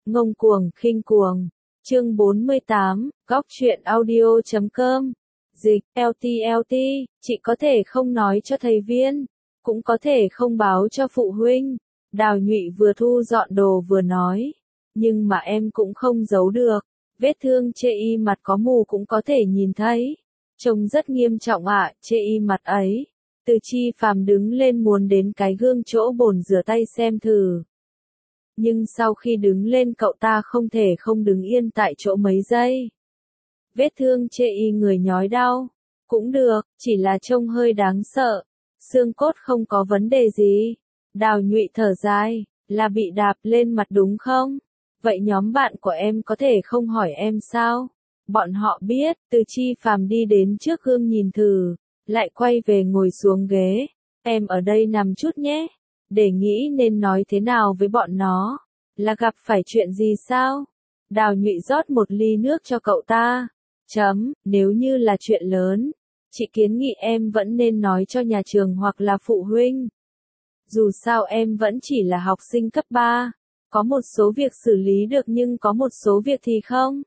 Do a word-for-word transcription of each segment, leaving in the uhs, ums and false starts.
Ngông cuồng, khinh cuồng. Chương bốn mươi tám, góc truyện audio chấm com. Dịch, lờ tê lờ tê, chị có thể không nói cho thầy Viên, cũng có thể không báo cho phụ huynh. Đào Nhụy vừa thu dọn đồ vừa nói. Nhưng mà em cũng không giấu được. Vết thương chê y mặt có mù cũng có thể nhìn thấy. Trông rất nghiêm trọng ạ, à, chê y mặt ấy. Từ Chi Phàm đứng lên muốn đến cái gương chỗ bồn rửa tay xem thử. Nhưng sau khi đứng lên cậu ta không thể không đứng yên tại chỗ mấy giây. Vết thương chê y người nhói đau. Cũng được, chỉ là trông hơi đáng sợ. Xương cốt không có vấn đề gì. Đào Nhụy thở dài, là bị đạp lên mặt đúng không? Vậy nhóm bạn của em có thể không hỏi em sao? Bọn họ biết, Từ Chi Phàm đi đến trước gương nhìn thử, lại quay về ngồi xuống ghế. Em ở đây nằm chút nhé. Để nghĩ nên nói thế nào với bọn nó. Là gặp phải chuyện gì sao? Đào Nhụy rót một ly nước cho cậu ta. Chấm, nếu như là chuyện lớn, chị kiến nghị em vẫn nên nói cho nhà trường hoặc là phụ huynh. Dù sao em vẫn chỉ là học sinh cấp ba. Có một số việc xử lý được nhưng có một số việc thì không.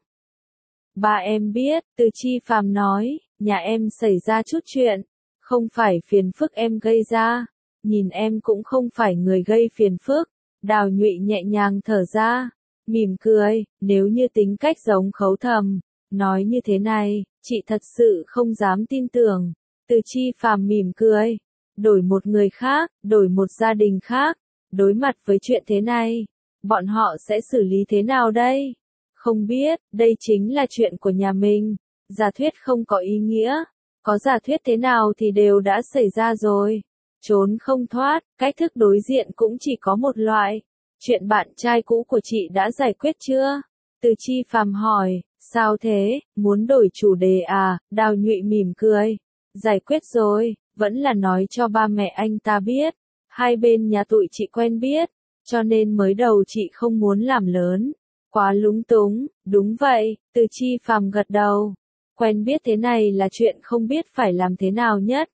Ba em biết, Từ Chi Phàm nói, nhà em xảy ra chút chuyện. Không phải phiền phức em gây ra. Nhìn em cũng không phải người gây phiền phức. Đào Nhụy nhẹ nhàng thở ra. Mỉm cười, nếu như tính cách giống Khấu Thầm. Nói như thế này, chị thật sự không dám tin tưởng. Từ Chi Phàm mỉm cười. Đổi một người khác, đổi một gia đình khác. Đối mặt với chuyện thế này, bọn họ sẽ xử lý thế nào đây? Không biết, đây chính là chuyện của nhà mình. Giả thuyết không có ý nghĩa. Có giả thuyết thế nào thì đều đã xảy ra rồi. Trốn không thoát, cách thức đối diện cũng chỉ có một loại. Chuyện bạn trai cũ của chị đã giải quyết chưa? Từ Chi Phàm hỏi, sao thế, muốn đổi chủ đề à? Đào Nhụy mỉm cười. Giải quyết rồi, vẫn là nói cho ba mẹ anh ta biết. Hai bên nhà tụi chị quen biết, cho nên mới đầu chị không muốn làm lớn. Quá lúng túng, đúng vậy, Từ Chi Phàm gật đầu. Quen biết thế này là chuyện không biết phải làm thế nào nhất.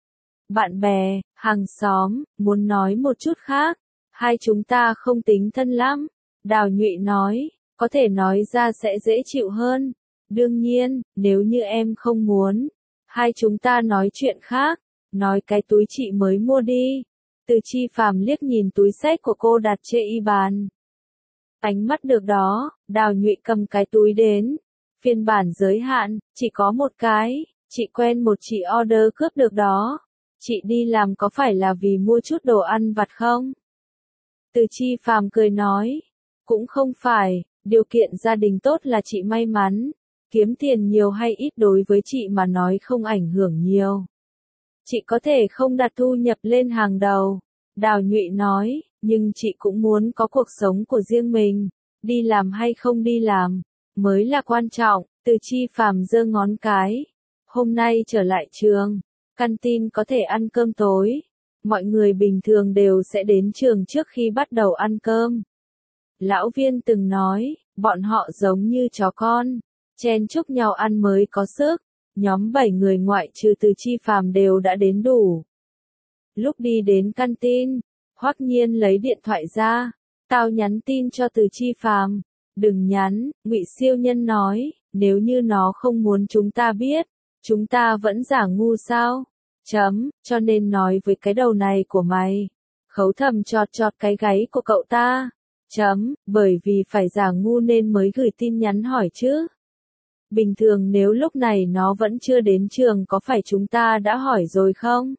Bạn bè, hàng xóm, muốn nói một chút khác. Hai chúng ta không tính thân lắm. Đào Nhụy nói, có thể nói ra sẽ dễ chịu hơn. Đương nhiên, nếu như em không muốn. Hai chúng ta nói chuyện khác. Nói cái túi chị mới mua đi. Từ Chi Phàm liếc nhìn túi xách của cô đặt trên y bàn. Ánh mắt được đó, Đào Nhụy cầm cái túi đến. Phiên bản giới hạn, chỉ có một cái. Chị quen một chị order cướp được đó. Chị đi làm có phải là vì mua chút đồ ăn vặt không? Từ Chi Phàm cười nói. Cũng không phải, điều kiện gia đình tốt là chị may mắn. Kiếm tiền nhiều hay ít đối với chị mà nói không ảnh hưởng nhiều. Chị có thể không đặt thu nhập lên hàng đầu. Đào Nhụy nói, nhưng chị cũng muốn có cuộc sống của riêng mình. Đi làm hay không đi làm, mới là quan trọng. Từ Chi Phàm giơ ngón cái. Hôm nay trở lại trường, canteen có thể ăn cơm tối. Mọi người bình thường đều sẽ đến trường trước khi bắt đầu ăn cơm. Lão Viên từng nói, bọn họ giống như chó con, chen chúc nhau ăn mới có sức. Nhóm bảy người ngoại trừ Từ Chi Phàm đều đã đến đủ. Lúc đi đến canteen, Hoắc Nhiên lấy điện thoại ra. Tao nhắn tin cho Từ Chi Phàm. Đừng nhắn, Ngụy Siêu Nhân nói, nếu như nó không muốn chúng ta biết, chúng ta vẫn giả ngu sao? Chấm, cho nên nói với cái đầu này của mày. Khấu Thầm chọt chọt cái gáy của cậu ta. Chấm, bởi vì phải giả ngu nên mới gửi tin nhắn hỏi chứ. Bình thường nếu lúc này nó vẫn chưa đến trường có phải chúng ta đã hỏi rồi không?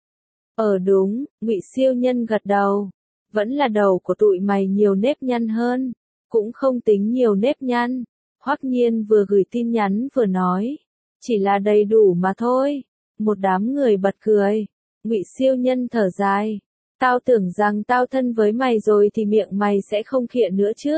Ờ đúng, Ngụy Siêu Nhân gật đầu. Vẫn là đầu của tụi mày nhiều nếp nhăn hơn. Cũng không tính nhiều nếp nhăn. Hoắc Nhiên vừa gửi tin nhắn vừa nói. Chỉ là đầy đủ mà thôi. Một đám người bật cười. Ngụy Siêu Nhân thở dài. Tao tưởng rằng tao thân với mày rồi thì miệng mày sẽ không khịa nữa chứ.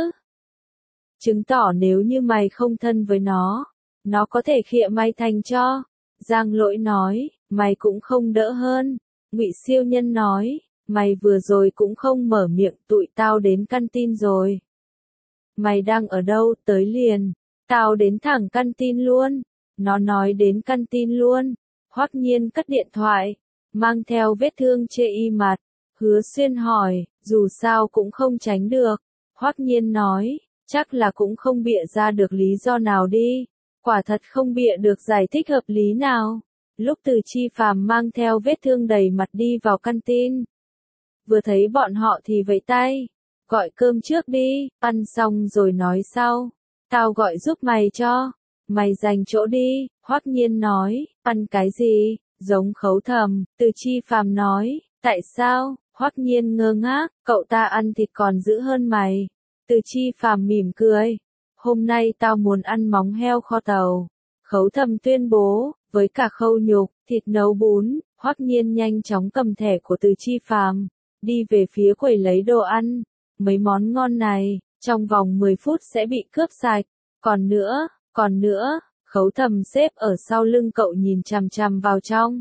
Chứng tỏ nếu như mày không thân với nó, nó có thể khịa mày thành cho. Giang Lỗi nói, mày cũng không đỡ hơn. Ngụy Siêu Nhân nói, mày vừa rồi cũng không mở miệng, tụi tao đến canteen rồi. Mày đang ở đâu, tới liền. Tao đến thẳng canteen luôn. Nó nói đến canteen luôn. Hoắc Nhiên cất điện thoại, mang theo vết thương chê y mặt. Hứa Xuyên hỏi, dù sao cũng không tránh được. Hoắc Nhiên nói, chắc là cũng không bịa ra được lý do nào đi. Quả thật không bịa được giải thích hợp lý nào. Lúc Từ Chi Phàm mang theo vết thương đầy mặt đi vào căn tin. Vừa thấy bọn họ thì vẫy tay. Gọi cơm trước đi, ăn xong rồi nói sau. Tao gọi giúp mày cho. Mày dành chỗ đi, Hoắc Nhiên nói. Ăn cái gì? Giống Khấu Thầm, Từ Chi Phàm nói. Tại sao? Hoắc Nhiên ngơ ngác, cậu ta ăn thịt còn dữ hơn mày. Từ Chi Phàm mỉm cười. Hôm nay tao muốn ăn móng heo kho tàu. Khấu Thầm tuyên bố, với cả khâu nhục, thịt nấu bún. Hoắc Nhiên nhanh chóng cầm thẻ của Từ Chi Phàm, đi về phía quầy lấy đồ ăn. Mấy món ngon này, trong vòng mười phút sẽ bị cướp sạch. Còn nữa, còn nữa, Khấu Thầm xếp ở sau lưng cậu nhìn chằm chằm vào trong.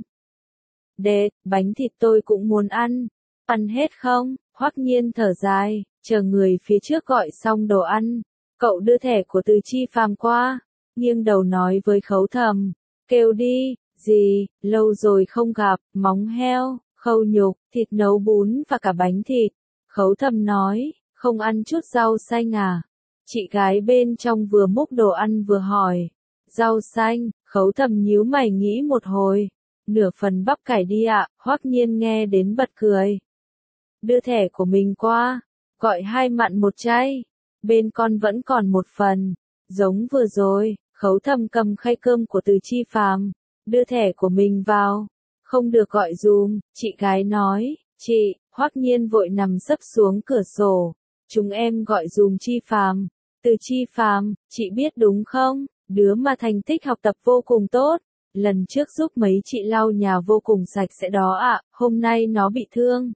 Đệt, bánh thịt tôi cũng muốn ăn. Ăn hết không? Hoắc Nhiên thở dài, chờ người phía trước gọi xong đồ ăn. Cậu đưa thẻ của Từ Chi Phàm qua, nghiêng đầu nói với Khấu Thầm, kêu đi, gì, lâu rồi không gặp, móng heo, khâu nhục, thịt nấu bún và cả bánh thịt. Khấu Thầm nói, không ăn chút rau xanh à? Chị gái bên trong vừa múc đồ ăn vừa hỏi, rau xanh, Khấu Thầm nhíu mày nghĩ một hồi, nửa phần bắp cải đi ạ. Hoắc Nhiên nghe đến bật cười. Đưa thẻ của mình qua, gọi hai mặn một chay, bên con vẫn còn một phần, giống vừa rồi. Khấu Thầm cầm khay cơm của Từ Chi Phàm, đưa thẻ của mình vào. Không được gọi dùm, chị gái nói, chị. Hoắc Nhiên vội nằm sấp xuống cửa sổ. Chúng em gọi dùm Chi Phàm. Từ Chi Phàm, chị biết đúng không? Đứa mà thành tích học tập vô cùng tốt. Lần trước giúp mấy chị lau nhà vô cùng sạch sẽ đó ạ, hôm nay nó bị thương.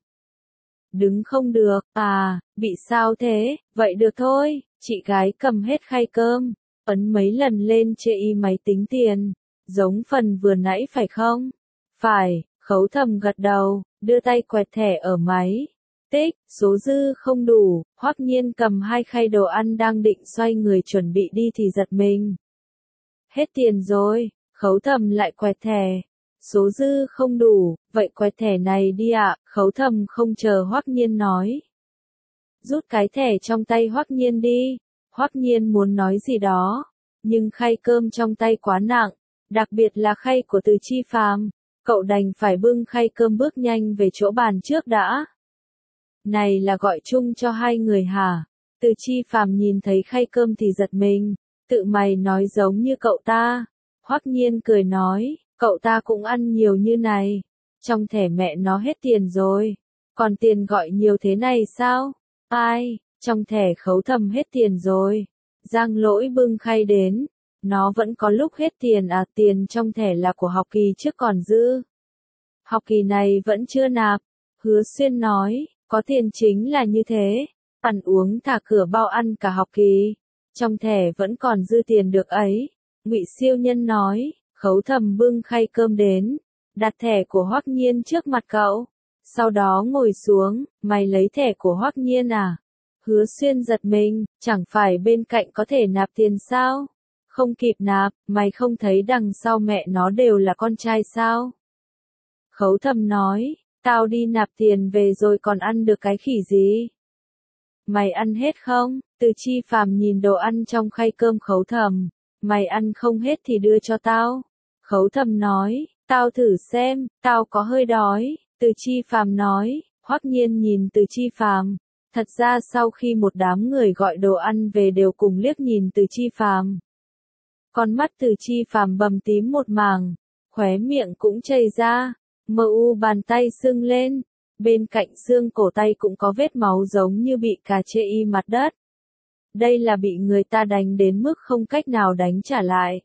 Đứng không được, à, bị sao thế? Vậy được thôi, chị gái cầm hết khay cơm, ấn mấy lần lên chê y máy tính tiền. Giống phần vừa nãy phải không? Phải, Khấu Thầm gật đầu, đưa tay quẹt thẻ ở máy. Tích, số dư không đủ. Hoắc Nhiên cầm hai khay đồ ăn đang định xoay người chuẩn bị đi thì giật mình. Hết tiền rồi. Khấu Thầm lại quẹt thẻ. Số dư không đủ, vậy quẹt thẻ này đi ạ. Khấu Thầm không chờ Hoắc Nhiên nói. Rút cái thẻ trong tay Hoắc Nhiên đi. Hoắc Nhiên muốn nói gì đó, nhưng khay cơm trong tay quá nặng, đặc biệt là khay của Từ Chi Phàm. Cậu đành phải bưng khay cơm bước nhanh về chỗ bàn trước đã. Này là gọi chung cho hai người hả? Từ Chi Phàm nhìn thấy khay cơm thì giật mình. Tự mày nói giống như cậu ta. Hoắc Nhiên cười nói, cậu ta cũng ăn nhiều như này. Trong thẻ mẹ nó hết tiền rồi. Còn tiền gọi nhiều thế này sao? Ai, trong thẻ Khấu Thầm hết tiền rồi. Giang Lỗi bưng khay đến. Nó vẫn có lúc hết tiền à, tiền trong thẻ là của học kỳ trước còn dư. Học kỳ này vẫn chưa nạp. Hứa Xuyên nói, có tiền chính là như thế. Ăn uống thả cửa bao ăn cả học kỳ. Trong thẻ vẫn còn dư tiền được ấy. Ngụy Siêu Nhân nói. Khấu Thầm bưng khay cơm đến, đặt thẻ của Hoắc Nhiên trước mặt cậu. Sau đó ngồi xuống, mày lấy thẻ của Hoắc Nhiên à? Hứa Xuyên giật mình, chẳng phải bên cạnh có thể nạp tiền sao? Không kịp nạp, mày không thấy đằng sau mẹ nó đều là con trai sao? Khấu Thầm nói, tao đi nạp tiền về rồi còn ăn được cái khỉ gì? Mày ăn hết không? Từ Chi Phàm nhìn đồ ăn trong khay cơm Khấu Thầm. Mày ăn không hết thì đưa cho tao. Khấu Thầm nói, tao thử xem, tao có hơi đói. Từ Chi Phàm nói. Hoắc Nhiên nhìn Từ Chi Phàm. Thật ra sau khi một đám người gọi đồ ăn về đều cùng liếc nhìn Từ Chi Phàm. Con mắt Từ Chi Phàm bầm tím một mảng, khóe miệng cũng chảy ra, mờ u bàn tay sưng lên, bên cạnh xương cổ tay cũng có vết máu giống như bị cà chê y mặt đất. Đây là bị người ta đánh đến mức không cách nào đánh trả lại.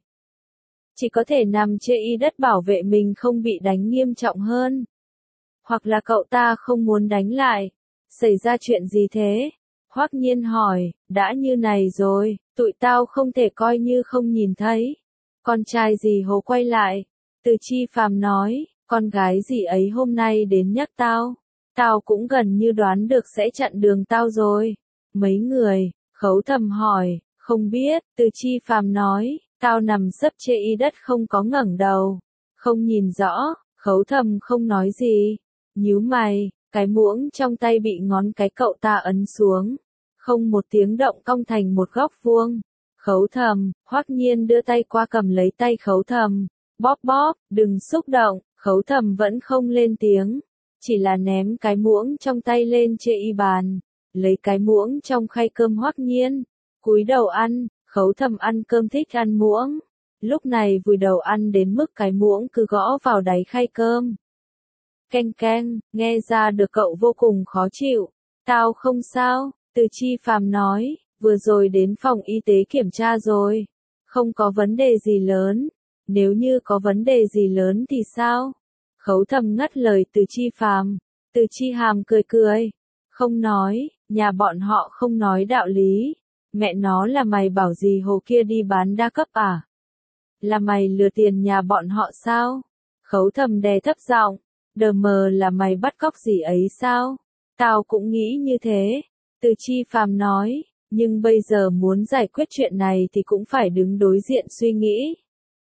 Chỉ có thể nằm chê y đất bảo vệ mình không bị đánh nghiêm trọng hơn. Hoặc là cậu ta không muốn đánh lại. Xảy ra chuyện gì thế? Hoắc Nhiên hỏi, đã như này rồi, tụi tao không thể coi như không nhìn thấy. Con trai gì Hồ quay lại. Từ Chi Phàm nói, con gái gì ấy hôm nay đến nhắc tao. Tao cũng gần như đoán được sẽ chặn đường tao rồi. Mấy người, Khấu Thầm hỏi, không biết. Từ Chi Phàm nói, tao nằm sấp chê y đất không có ngẩng đầu. Không nhìn rõ. Khấu Thầm không nói gì. Nhíu mày, cái muỗng trong tay bị ngón cái cậu ta ấn xuống. không một tiếng động cong thành một góc vuông. Khấu Thầm, Hoắc Nhiên đưa tay qua cầm lấy tay Khấu Thầm, bóp bóp, đừng xúc động. Khấu Thầm vẫn không lên tiếng, chỉ là ném cái muỗng trong tay lên trên y bàn, lấy cái muỗng trong khay cơm Hoắc Nhiên, cúi đầu ăn. Khấu Thầm ăn cơm thích ăn muỗng, lúc này vùi đầu ăn đến mức cái muỗng cứ gõ vào đáy khay cơm. Keng keng, nghe ra được cậu vô cùng khó chịu. Tao không sao, Từ Chi Phàm nói, vừa rồi đến phòng y tế kiểm tra rồi, không có vấn đề gì lớn. Nếu như có vấn đề gì lớn thì sao? Khấu Thầm ngắt lời Từ Chi Phàm. Từ Chi Hàm cười cười, không nói, nhà bọn họ không nói đạo lý. Mẹ nó là mày bảo gì hồ kia đi bán đa cấp à? Là mày lừa tiền nhà bọn họ sao? Khấu Thầm đè thấp giọng, đờ mờ là mày bắt cóc gì ấy sao? Tao cũng nghĩ như thế. Từ Chi Phàm nói, nhưng bây giờ muốn giải quyết chuyện này thì cũng phải đứng đối diện suy nghĩ.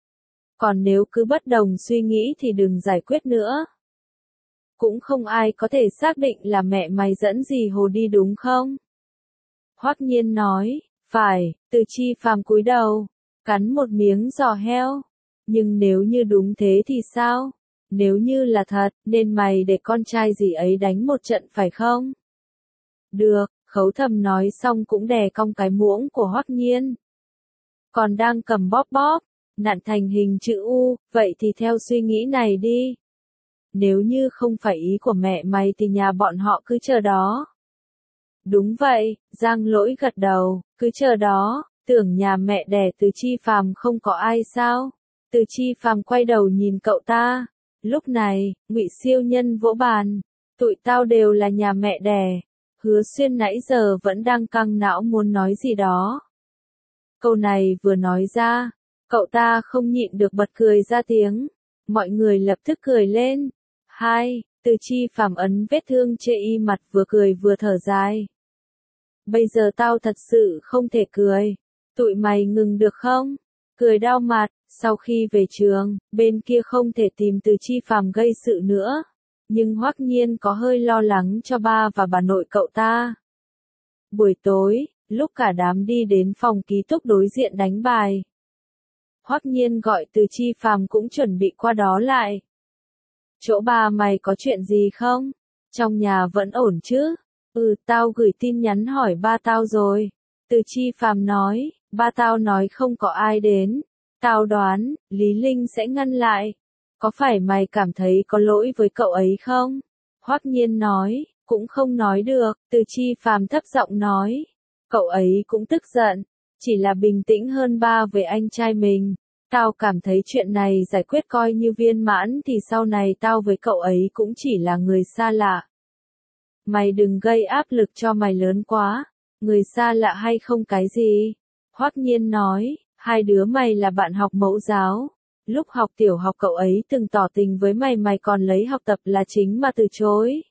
Còn nếu cứ bất đồng suy nghĩ thì đừng giải quyết nữa. Cũng không ai có thể xác định là mẹ mày dẫn gì hồ đi đúng không? Hoắc Nhiên nói, phải. Từ Chi Phàm cúi đầu, cắn một miếng giò heo. Nhưng nếu như đúng thế thì sao? Nếu như là thật, nên mày để con trai gì ấy đánh một trận phải không? Được, Khấu Thầm nói xong cũng đè cong cái muỗng của Hoắc Nhiên. Còn đang cầm bóp bóp, nặn thành hình chữ U, vậy thì theo suy nghĩ này đi. Nếu như không phải ý của mẹ mày thì nhà bọn họ cứ chờ đó. Đúng vậy, Giang Lỗi gật đầu, cứ chờ đó, tưởng nhà mẹ đẻ Từ Chi Phàm không có ai sao? Từ Chi Phàm quay đầu nhìn cậu ta. Lúc này, Ngụy Siêu Nhân vỗ bàn, tụi tao đều là nhà mẹ đẻ. Hứa Xuyên nãy giờ vẫn đang căng não muốn nói gì đó. Câu này vừa nói ra, cậu ta không nhịn được bật cười ra tiếng. Mọi người lập tức cười lên. Hai, Từ Chi Phàm ấn vết thương trên y mặt vừa cười vừa thở dài. Bây giờ tao thật sự không thể cười. Tụi mày ngừng được không? Cười đau mặt. Sau khi về trường, bên kia không thể tìm Từ Chi Phàm gây sự nữa. Nhưng Hoắc Nhiên có hơi lo lắng cho ba và bà nội cậu ta. Buổi tối, lúc cả đám đi đến phòng ký túc đối diện đánh bài, Hoắc Nhiên gọi Từ Chi Phàm cũng chuẩn bị qua đó lại. Chỗ ba mày có chuyện gì không? Trong nhà vẫn ổn chứ? Ừ, tao gửi tin nhắn hỏi ba tao rồi. Từ Chi Phàm nói, ba tao nói không có ai đến. Tao đoán, Lý Linh sẽ ngăn lại. Có phải mày cảm thấy có lỗi với cậu ấy không? Hoắc Nhiên nói, cũng không nói được. Từ Chi Phàm thấp giọng nói, cậu ấy cũng tức giận, chỉ là bình tĩnh hơn ba với anh trai mình. Tao cảm thấy chuyện này giải quyết coi như viên mãn thì sau này tao với cậu ấy cũng chỉ là người xa lạ. Mày đừng gây áp lực cho mày lớn quá. Người xa lạ hay không cái gì? Hoắc Nhiên nói, hai đứa mày là bạn học mẫu giáo. Lúc học tiểu học cậu ấy từng tỏ tình với mày, mày còn lấy học tập là chính mà từ chối.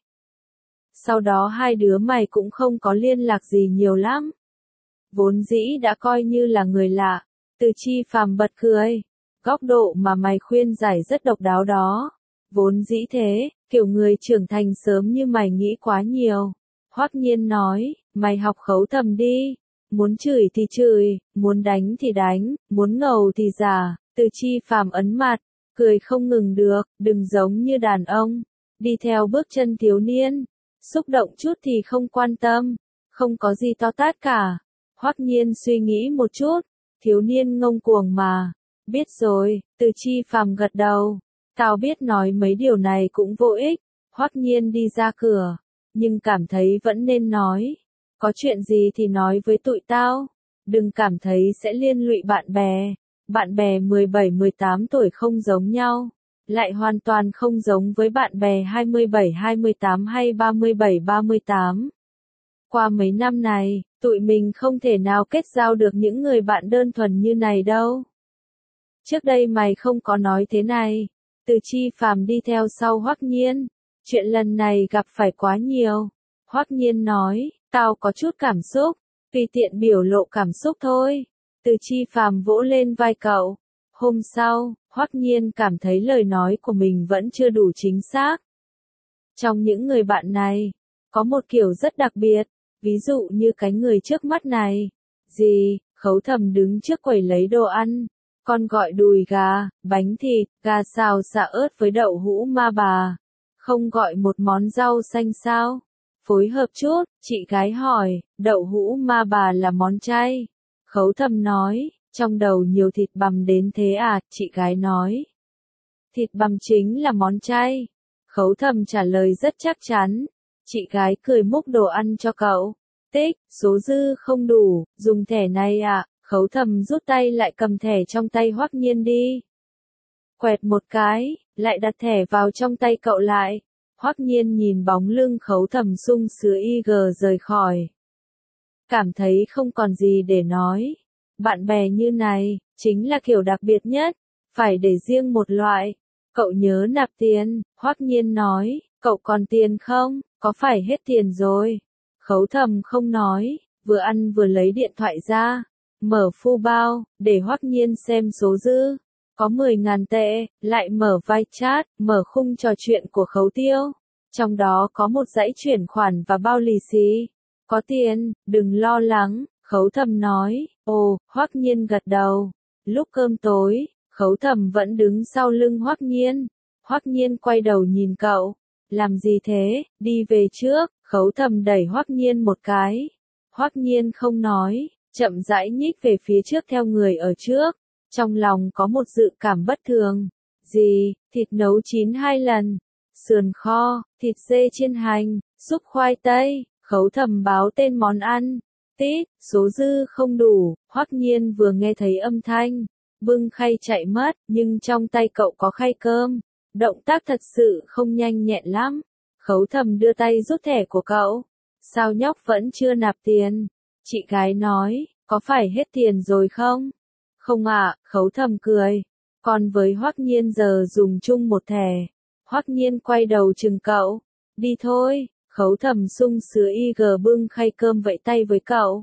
Sau đó hai đứa mày cũng không có liên lạc gì nhiều lắm. Vốn dĩ đã coi như là người lạ. Từ Chi Phàm bật cười. Góc độ mà mày khuyên giải rất độc đáo đó. Vốn dĩ thế, kiểu người trưởng thành sớm như mày nghĩ quá nhiều. Hoắc Nhiên nói, mày học Khấu Thầm đi. Muốn chửi thì chửi, muốn đánh thì đánh, muốn ngầu thì giả. Từ Chi Phàm ấn mặt, cười không ngừng được, đừng giống như đàn ông. Đi theo bước chân thiếu niên. Xúc động chút thì không quan tâm. Không có gì to tát cả. Hoắc Nhiên suy nghĩ một chút. Thiếu niên ngông cuồng mà. Biết rồi, Từ Chi Phàm gật đầu. Tao biết nói mấy điều này cũng vô ích. Hoắc Nhiên đi ra cửa, nhưng cảm thấy vẫn nên nói. Có chuyện gì thì nói với tụi tao. Đừng cảm thấy sẽ liên lụy bạn bè. Bạn bè mười bảy mười tám tuổi không giống nhau. Lại hoàn toàn không giống với bạn bè hai mươi bảy hai mươi tám hay ba mươi bảy ba mươi tám. Qua mấy năm này, tụi mình không thể nào kết giao được những người bạn đơn thuần như này đâu. Trước đây mày không có nói thế này. Từ Chi Phàm đi theo sau Hoắc Nhiên. Chuyện lần này gặp phải quá nhiều. Hoắc Nhiên nói, tao có chút cảm xúc, tùy tiện biểu lộ cảm xúc thôi. Từ Chi Phàm vỗ lên vai cậu. Hôm sau, Hoắc Nhiên cảm thấy lời nói của mình vẫn chưa đủ chính xác. Trong những người bạn này, có một kiểu rất đặc biệt, Ví dụ như cái người trước mắt này. Gì, Khấu Thầm đứng trước quầy lấy đồ ăn. Con gọi đùi gà, bánh thịt, gà xào xả ớt với đậu hũ ma bà. Không gọi một món rau xanh sao? Phối hợp chút, chị gái hỏi, đậu hũ ma bà là món chay. Khấu Thầm nói, trong đầu nhiều thịt bằm đến thế à, chị gái nói. Thịt bằm chính là món chay. Khấu Thầm trả lời rất chắc chắn. Chị gái cười múc đồ ăn cho cậu. Tích, số dư không đủ, dùng thẻ này ạ. À? Khấu Thầm rút tay lại cầm thẻ trong tay Hoắc Nhiên đi. Quẹt một cái, lại đặt thẻ vào trong tay cậu lại. Hoắc Nhiên nhìn bóng lưng Khấu Thầm sung sướng y gờ rời khỏi. Cảm thấy không còn gì để nói. Bạn bè như này, chính là kiểu đặc biệt nhất, phải để riêng một loại. Cậu nhớ nạp tiền, Hoắc Nhiên nói, cậu còn tiền không, có phải hết tiền rồi? Khấu Thầm không nói, vừa ăn vừa lấy điện thoại ra, mở phu bao, để Hoắc Nhiên xem số dư. Có mười ngàn tệ, lại mở vai chat, mở khung trò chuyện của Khấu Tiêu. Trong đó có một dãy chuyển khoản và bao lì xì. Có tiền, đừng lo lắng, Khấu Thầm nói. Ồ, Hoắc Nhiên gật đầu. Lúc cơm tối, Khấu Thầm vẫn đứng sau lưng Hoắc Nhiên. Hoắc Nhiên quay đầu nhìn cậu. Làm gì thế, đi về trước. Khấu Thầm đẩy Hoắc Nhiên một cái. Hoắc Nhiên không nói, chậm rãi nhích về phía trước theo người ở trước. Trong lòng có một dự cảm bất thường. Gì, thịt nấu chín hai lần, sườn kho, thịt dê chiên hành, súp khoai tây. Khấu Thầm báo tên món ăn. Tít, số dư không đủ. Hoắc Nhiên vừa nghe thấy âm thanh, bưng khay chạy mất, nhưng trong tay cậu có khay cơm. Động tác thật sự không nhanh nhẹn lắm. Khấu Thầm đưa tay rút thẻ của cậu. Sao nhóc vẫn chưa nạp tiền? Chị gái nói, có phải hết tiền rồi không? Không ạ, à, Khấu Thầm cười. Còn với Hoắc Nhiên giờ dùng chung một thẻ. Hoắc Nhiên quay đầu chừng cậu. Đi thôi. Khấu Thầm sung sướng y gờ bưng khay cơm vẫy tay với cậu.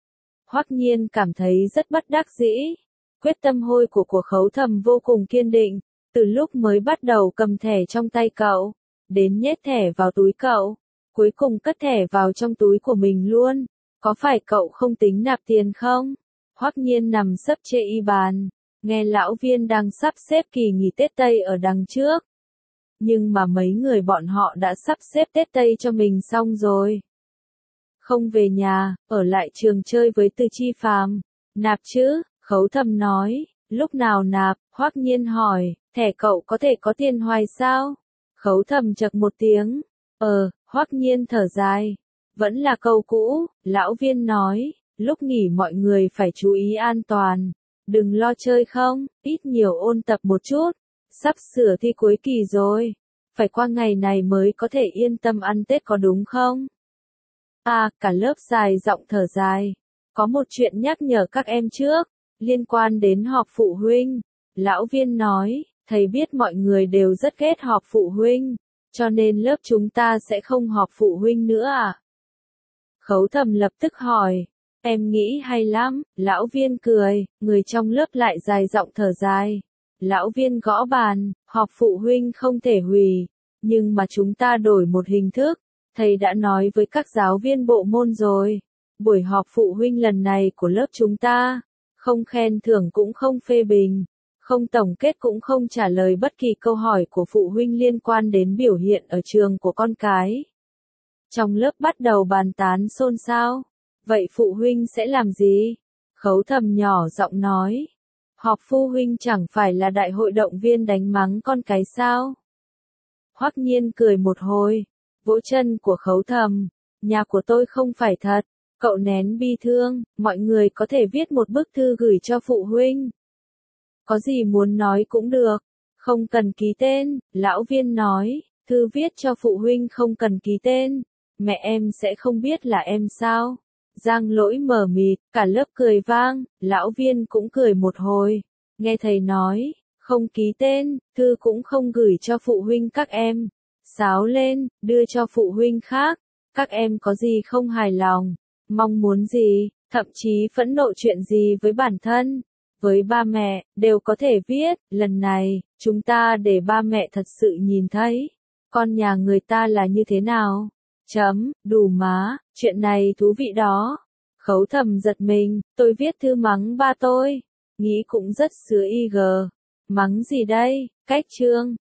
Hoắc Nhiên cảm thấy rất bất đắc dĩ. Quyết tâm hôi của của Khấu Thầm vô cùng kiên định. Từ lúc mới bắt đầu cầm thẻ trong tay cậu, đến nhét thẻ vào túi cậu, cuối cùng cất thẻ vào trong túi của mình luôn. Có phải cậu không tính nạp tiền không? Hoắc Nhiên nằm sấp trên y bàn, nghe lão Viên đang sắp xếp kỳ nghỉ Tết Tây ở đằng trước. Nhưng mà mấy người bọn họ đã sắp xếp Tết Tây cho mình xong rồi. Không về nhà, ở lại trường chơi với Từ Chi Phàm. Nạp chứ, Khấu Thầm nói. Lúc nào nạp? Hoắc Nhiên hỏi. Thẻ cậu có thể có tiền hoài sao? Khấu Thầm chậc một tiếng. Ờ, Hoắc Nhiên thở dài. Vẫn là câu cũ, lão Viên nói. Lúc nghỉ mọi người phải chú ý an toàn. Đừng lo chơi không, ít nhiều ôn tập một chút. Sắp sửa thi cuối kỳ rồi. Phải qua ngày này mới có thể yên tâm ăn Tết có đúng không? À, cả lớp dài giọng thở dài. Có một chuyện nhắc nhở các em trước. Liên quan đến họp phụ huynh. Lão Viên nói, thầy biết mọi người đều rất ghét họp phụ huynh. Cho nên lớp chúng ta sẽ không họp phụ huynh nữa à? Khấu Thầm lập tức hỏi. Em nghĩ hay lắm, lão Viên cười, người trong lớp lại dài giọng thở dài. Lão Viên gõ bàn, họp phụ huynh không thể hủy, nhưng mà chúng ta đổi một hình thức. Thầy đã nói với các giáo viên bộ môn rồi. Buổi họp phụ huynh lần này của lớp chúng ta, không khen thưởng cũng không phê bình, không tổng kết cũng không trả lời bất kỳ câu hỏi của phụ huynh liên quan đến biểu hiện ở trường của con cái. Trong lớp bắt đầu bàn tán xôn xao. Vậy phụ huynh sẽ làm gì? Khấu Thầm nhỏ giọng nói. Họp phụ huynh chẳng phải là đại hội động viên đánh mắng con cái sao? Hoắc Nhiên cười một hồi, vỗ chân của Khấu Thầm. Nhà của tôi không phải thật. Cậu nén bi thương, mọi người có thể viết một bức thư gửi cho phụ huynh. Có gì muốn nói cũng được. Không cần ký tên, lão Viên nói. Thư viết cho phụ huynh không cần ký tên. Mẹ em sẽ không biết là em sao? Giang Lỗi mờ mịt, cả lớp cười vang, lão Viên cũng cười một hồi. Nghe thầy nói, không ký tên, thư cũng không gửi cho phụ huynh các em. Sáo lên, đưa cho phụ huynh khác. Các em có gì không hài lòng, mong muốn gì, thậm chí phẫn nộ chuyện gì với bản thân, với ba mẹ, đều có thể viết. Lần này, chúng ta để ba mẹ thật sự nhìn thấy con nhà người ta là như thế nào. Chấm, đủ má, Chuyện này thú vị đó. Khấu Thầm giật mình, tôi viết thư mắng ba tôi. Nghĩ cũng rất xứa y gờ. Mắng gì đây, cách chương.